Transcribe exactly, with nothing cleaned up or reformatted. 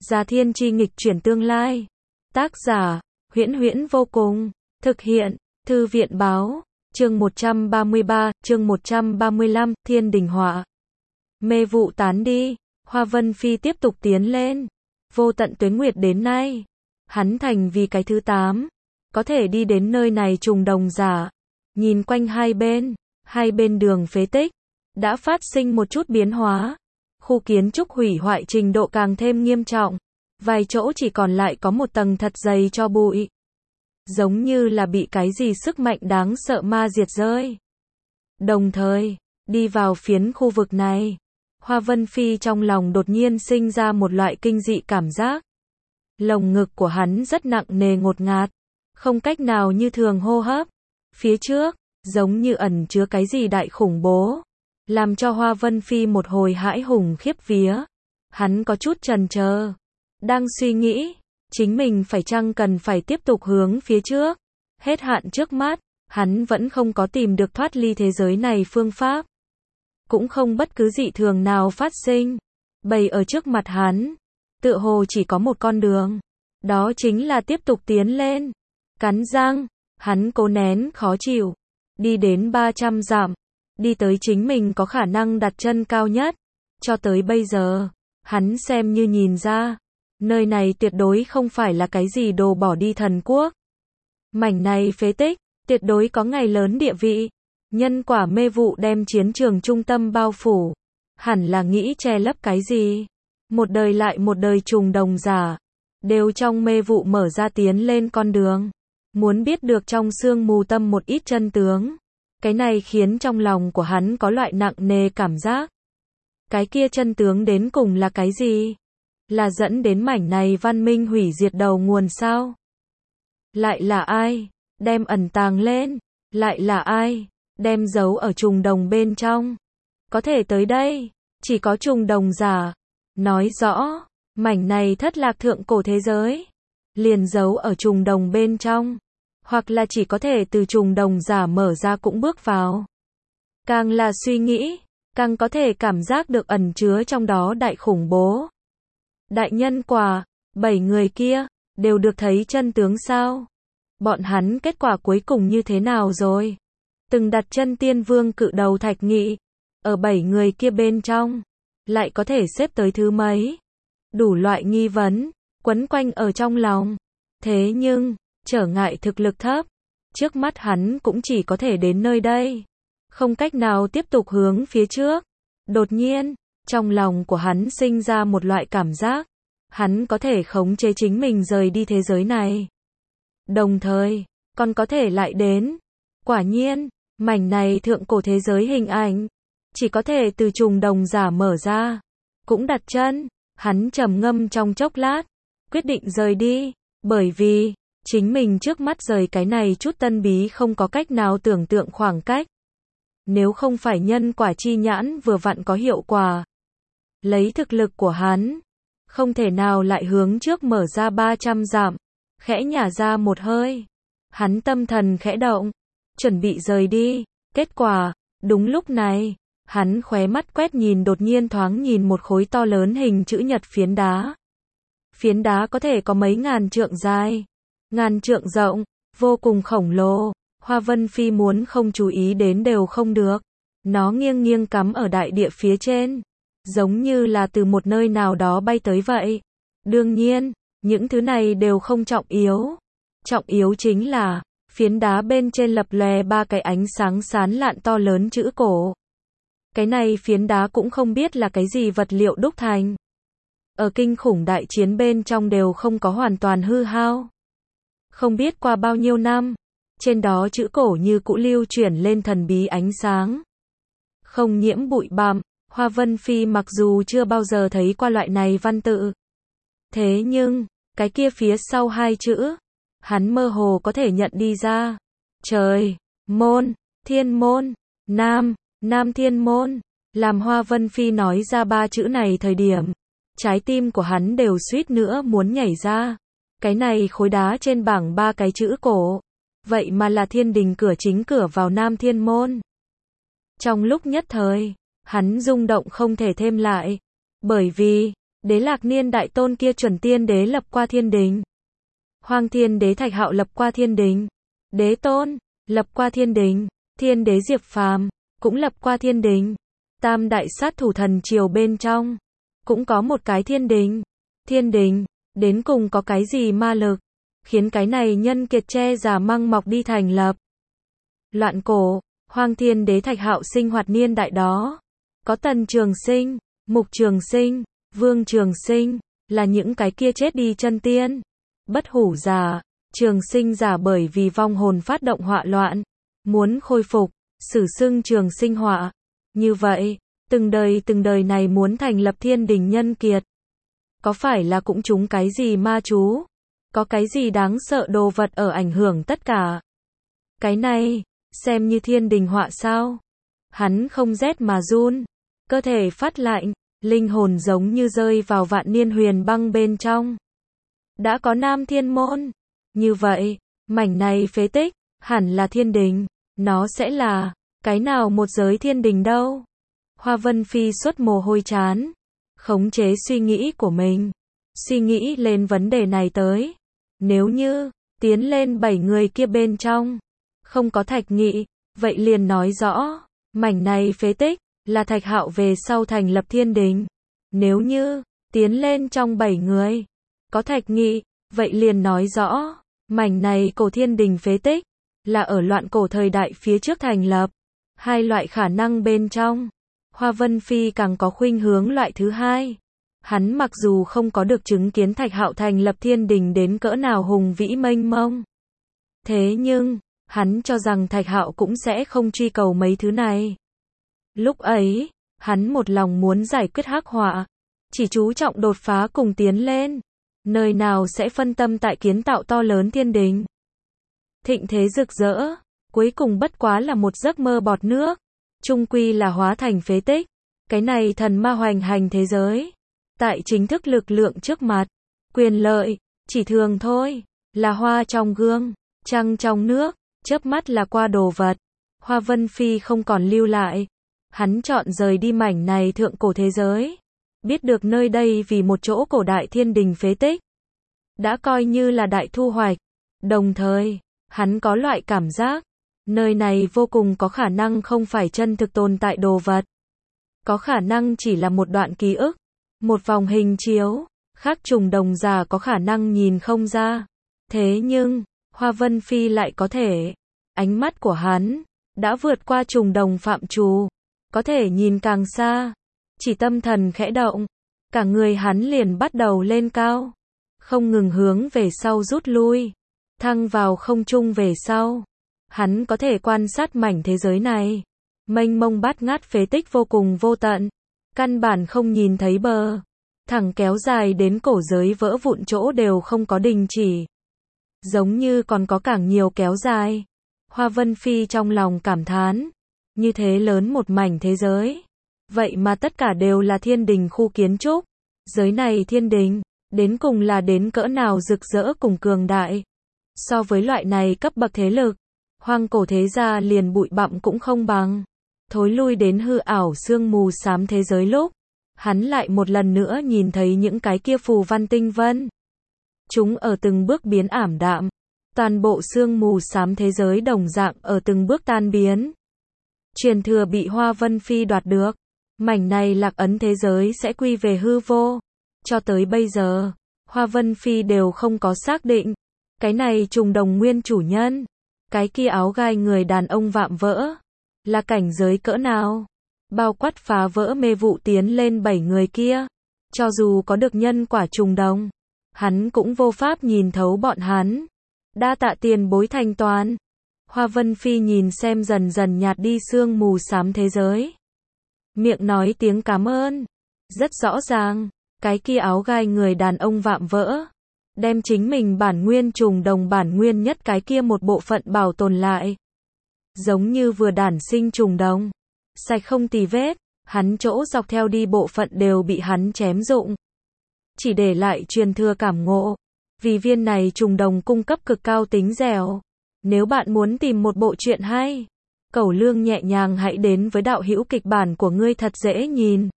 Già Thiên Chi nghịch chuyển tương lai. Tác giả, Huyễn Huyễn vô cùng. Thực hiện, Thư viện báo. Chương một trăm ba mươi ba, chương một trăm ba mươi lăm, Thiên Đình Họa. Mê vụ tán đi, Hoa Vân Phi tiếp tục tiến lên. Vô tận tuế nguyệt đến nay, hắn thành vì cái thứ tám, có thể đi đến nơi này trùng đồng giả. Nhìn quanh hai bên, hai bên đường phế tích, đã phát sinh một chút biến hóa. Khu kiến trúc hủy hoại trình độ càng thêm nghiêm trọng. Vài chỗ chỉ còn lại có một tầng thật dày tro bụi. Giống như là bị cái gì sức mạnh đáng sợ ma diệt rơi. Đồng thời, đi vào phiến khu vực này, Hoa Vân Phi trong lòng đột nhiên sinh ra một loại kinh dị cảm giác. Lồng ngực của hắn rất nặng nề ngột ngạt, không cách nào như thường hô hấp. Phía trước, giống như ẩn chứa cái gì đại khủng bố, làm cho Hoa Vân Phi một hồi hãi hùng khiếp vía. Hắn có chút chần chờ, đang suy nghĩ, chính mình phải chăng cần phải tiếp tục hướng phía trước. Hết hạn trước mắt, hắn vẫn không có tìm được thoát ly thế giới này phương pháp. Cũng không bất cứ dị thường nào phát sinh. Bày ở trước mặt hắn, tựa hồ chỉ có một con đường. Đó chính là tiếp tục tiến lên. Cắn răng, hắn cố nén khó chịu. Đi đến ba trăm dặm. Đi tới chính mình có khả năng đặt chân cao nhất. Cho tới bây giờ, hắn xem như nhìn ra. Nơi này tuyệt đối không phải là cái gì đồ bỏ đi thần quốc. Mảnh này phế tích, tuyệt đối có ngày lớn địa vị. Nhân quả mê vụ đem chiến trường trung tâm bao phủ. Hẳn là nghĩ che lấp cái gì. Một đời lại một đời trùng đồng giả. Đều trong mê vụ mở ra tiến lên con đường. Muốn biết được trong sương mù tâm một ít chân tướng. Cái này khiến trong lòng của hắn có loại nặng nề cảm giác. Cái kia chân tướng đến cùng là cái gì? Là dẫn đến mảnh này văn minh hủy diệt đầu nguồn sao? Lại là ai? Đem ẩn tàng lên? Lại là ai? Đem giấu ở trùng đồng bên trong? Có thể tới đây, chỉ có trùng đồng giả. Nói rõ, mảnh này thất lạc thượng cổ thế giới, liền giấu ở trùng đồng bên trong. Hoặc là chỉ có thể từ trùng đồng giả mở ra cũng bước vào. Càng là suy nghĩ, càng có thể cảm giác được ẩn chứa trong đó đại khủng bố. Đại nhân quả, bảy người kia, đều được thấy chân tướng sao? Bọn hắn kết quả cuối cùng như thế nào rồi? Từng đặt chân tiên vương cự đầu Thạch Nghị, ở bảy người kia bên trong, lại có thể xếp tới thứ mấy? Đủ loại nghi vấn, quấn quanh ở trong lòng. Thế nhưng, trở ngại thực lực thấp, trước mắt hắn cũng chỉ có thể đến nơi đây. Không cách nào tiếp tục hướng phía trước. Đột nhiên, trong lòng của hắn sinh ra một loại cảm giác. Hắn có thể khống chế chính mình rời đi thế giới này. Đồng thời, còn có thể lại đến. Quả nhiên, mảnh này thượng cổ thế giới hình ảnh, chỉ có thể từ trùng đồng giả mở ra. Cũng đặt chân, hắn trầm ngâm trong chốc lát, quyết định rời đi, bởi vì, chính mình trước mắt rời cái này chút tân bí không có cách nào tưởng tượng khoảng cách. Nếu không phải nhân quả chi nhãn vừa vặn có hiệu quả, lấy thực lực của hắn, không thể nào lại hướng trước mở ra ba trăm dặm, khẽ nhả ra một hơi. Hắn tâm thần khẽ động, chuẩn bị rời đi, kết quả, đúng lúc này, hắn khóe mắt quét nhìn đột nhiên thoáng nhìn một khối to lớn hình chữ nhật phiến đá. Phiến đá có thể có mấy ngàn trượng dài, ngàn trượng rộng, vô cùng khổng lồ. Hoa Vân Phi muốn không chú ý đến đều không được. Nó nghiêng nghiêng cắm ở đại địa phía trên, giống như là từ một nơi nào đó bay tới vậy. Đương nhiên, những thứ này đều không trọng yếu. Trọng yếu chính là, phiến đá bên trên lập lòe ba cái ánh sáng sán lạn to lớn chữ cổ. Cái này phiến đá cũng không biết là cái gì vật liệu đúc thành. Ở kinh khủng đại chiến bên trong đều không có hoàn toàn hư hao. Không biết qua bao nhiêu năm, trên đó chữ cổ như cũ lưu chuyển lên thần bí ánh sáng. Không nhiễm bụi bặm, Hoa Vân Phi mặc dù chưa bao giờ thấy qua loại này văn tự. Thế nhưng, cái kia phía sau hai chữ, hắn mơ hồ có thể nhận đi ra. Trời, môn, thiên môn, nam, nam thiên môn. Làm Hoa Vân Phi nói ra ba chữ này thời điểm, trái tim của hắn đều suýt nữa muốn nhảy ra. Cái này khối đá trên bảng ba cái chữ cổ, vậy mà là thiên đình cửa chính cửa vào nam thiên môn. Trong lúc nhất thời, hắn rung động không thể thêm lại, bởi vì, Đế Lạc Niên đại tôn kia chuẩn tiên đế lập qua thiên đình. Hoang thiên đế Thạch Hạo lập qua thiên đình. Đế tôn, lập qua thiên đình. Thiên đế Diệp Phàm, cũng lập qua thiên đình. Tam đại sát thủ thần triều bên trong, cũng có một cái thiên đình. Thiên đình, đến cùng có cái gì ma lực, khiến cái này nhân kiệt che giả măng mọc đi thành lập. Loạn cổ, Hoang thiên đế Thạch Hạo sinh hoạt niên đại đó. Có Tần Trường Sinh, Mục Trường Sinh, Vương Trường Sinh, là những cái kia chết đi chân tiên. Bất hủ giả, Trường Sinh giả bởi vì vong hồn phát động họa loạn, muốn khôi phục, sử xưng Trường Sinh họa. Như vậy, từng đời từng đời này muốn thành lập thiên đình nhân kiệt. Có phải là cũng trúng cái gì ma chú? Có cái gì đáng sợ đồ vật ở ảnh hưởng tất cả? Cái này, xem như thiên đình họa sao? Hắn không rét mà run, cơ thể phát lạnh, linh hồn giống như rơi vào vạn niên huyền băng bên trong. Đã có Nam Thiên Môn. Như vậy, mảnh này phế tích, hẳn là thiên đình. Nó sẽ là, cái nào một giới thiên đình đâu? Hoa Vân Phi xuất mồ hôi chán, khống chế suy nghĩ của mình. Suy nghĩ lên vấn đề này tới. Nếu như, tiến lên bảy người kia bên trong, không có Thạch Nghị, vậy liền nói rõ, mảnh này phế tích, là Thạch Hạo về sau thành lập thiên đình. Nếu như, tiến lên trong bảy người, có Thạch Nghị, vậy liền nói rõ, mảnh này cổ thiên đình phế tích, là ở loạn cổ thời đại phía trước thành lập. Hai loại khả năng bên trong, Hoa Vân Phi càng có khuynh hướng loại thứ hai. Hắn mặc dù không có được chứng kiến Thạch Hạo thành lập thiên đình đến cỡ nào hùng vĩ mênh mông. Thế nhưng, hắn cho rằng Thạch Hạo cũng sẽ không truy cầu mấy thứ này. Lúc ấy, hắn một lòng muốn giải quyết hắc họa, chỉ chú trọng đột phá cùng tiến lên. Nơi nào sẽ phân tâm tại kiến tạo to lớn thiên đình. Thịnh thế rực rỡ, cuối cùng bất quá là một giấc mơ bọt nước. Chung quy là hóa thành phế tích. Cái này thần ma hoành hành thế giới. Tại chính thức lực lượng trước mặt, quyền lợi, chỉ thường thôi, là hoa trong gương, trăng trong nước, chớp mắt là qua đồ vật. Hoa Vân Phi không còn lưu lại. Hắn chọn rời đi mảnh này thượng cổ thế giới. Biết được nơi đây vì một chỗ cổ đại thiên đình phế tích. Đã coi như là đại thu hoạch. Đồng thời, hắn có loại cảm giác, nơi này vô cùng có khả năng không phải chân thực tồn tại đồ vật. Có khả năng chỉ là một đoạn ký ức, một vòng hình chiếu, khác trùng đồng già có khả năng nhìn không ra. Thế nhưng, Hoa Vân Phi lại có thể. Ánh mắt của hắn, đã vượt qua trùng đồng phạm trù, có thể nhìn càng xa. Chỉ tâm thần khẽ động, cả người hắn liền bắt đầu lên cao, không ngừng hướng về sau rút lui, thăng vào không trung về sau. Hắn có thể quan sát mảnh thế giới này, mênh mông bát ngát phế tích vô cùng vô tận, căn bản không nhìn thấy bờ, thẳng kéo dài đến cổ giới vỡ vụn chỗ đều không có đình chỉ. Giống như còn có càng nhiều kéo dài. Hoa Vân Phi trong lòng cảm thán, như thế lớn một mảnh thế giới. Vậy mà tất cả đều là thiên đình khu kiến trúc. Giới này thiên đình, đến cùng là đến cỡ nào rực rỡ cùng cường đại. So với loại này cấp bậc thế lực, hoang cổ thế gia liền bụi bặm cũng không bằng. Thối lui đến hư ảo sương mù xám thế giới lúc, hắn lại một lần nữa nhìn thấy những cái kia phù văn tinh vân. Chúng ở từng bước biến ảm đạm. Toàn bộ sương mù xám thế giới đồng dạng ở từng bước tan biến. Truyền thừa bị Hoa Vân Phi đoạt được. Mảnh này lạc ấn thế giới sẽ quy về hư vô. Cho tới bây giờ, Hoa Vân Phi đều không có xác định. Cái này trùng đồng nguyên chủ nhân. Cái kia áo gai người đàn ông vạm vỡ. Là cảnh giới cỡ nào? Bao quát phá vỡ mê vụ tiến lên bảy người kia. Cho dù có được nhân quả trùng đồng, hắn cũng vô pháp nhìn thấu bọn hắn. Đa tạ tiền bối thanh toán. Hoa Vân Phi nhìn xem dần dần nhạt đi sương mù xám thế giới. Miệng nói tiếng cảm ơn. Rất rõ ràng, cái kia áo gai người đàn ông vạm vỡ. Đem chính mình bản nguyên trùng đồng bản nguyên nhất cái kia một bộ phận bảo tồn lại. Giống như vừa đản sinh trùng đồng. Sạch không tì vết, hắn chỗ dọc theo đi bộ phận đều bị hắn chém rụng. Chỉ để lại truyền thừa cảm ngộ. Vì viên này trùng đồng cung cấp cực cao tính dẻo. Nếu bạn muốn tìm một bộ truyện hay, cẩu lương nhẹ nhàng hãy đến với đạo hữu kịch bản của ngươi thật dễ nhìn.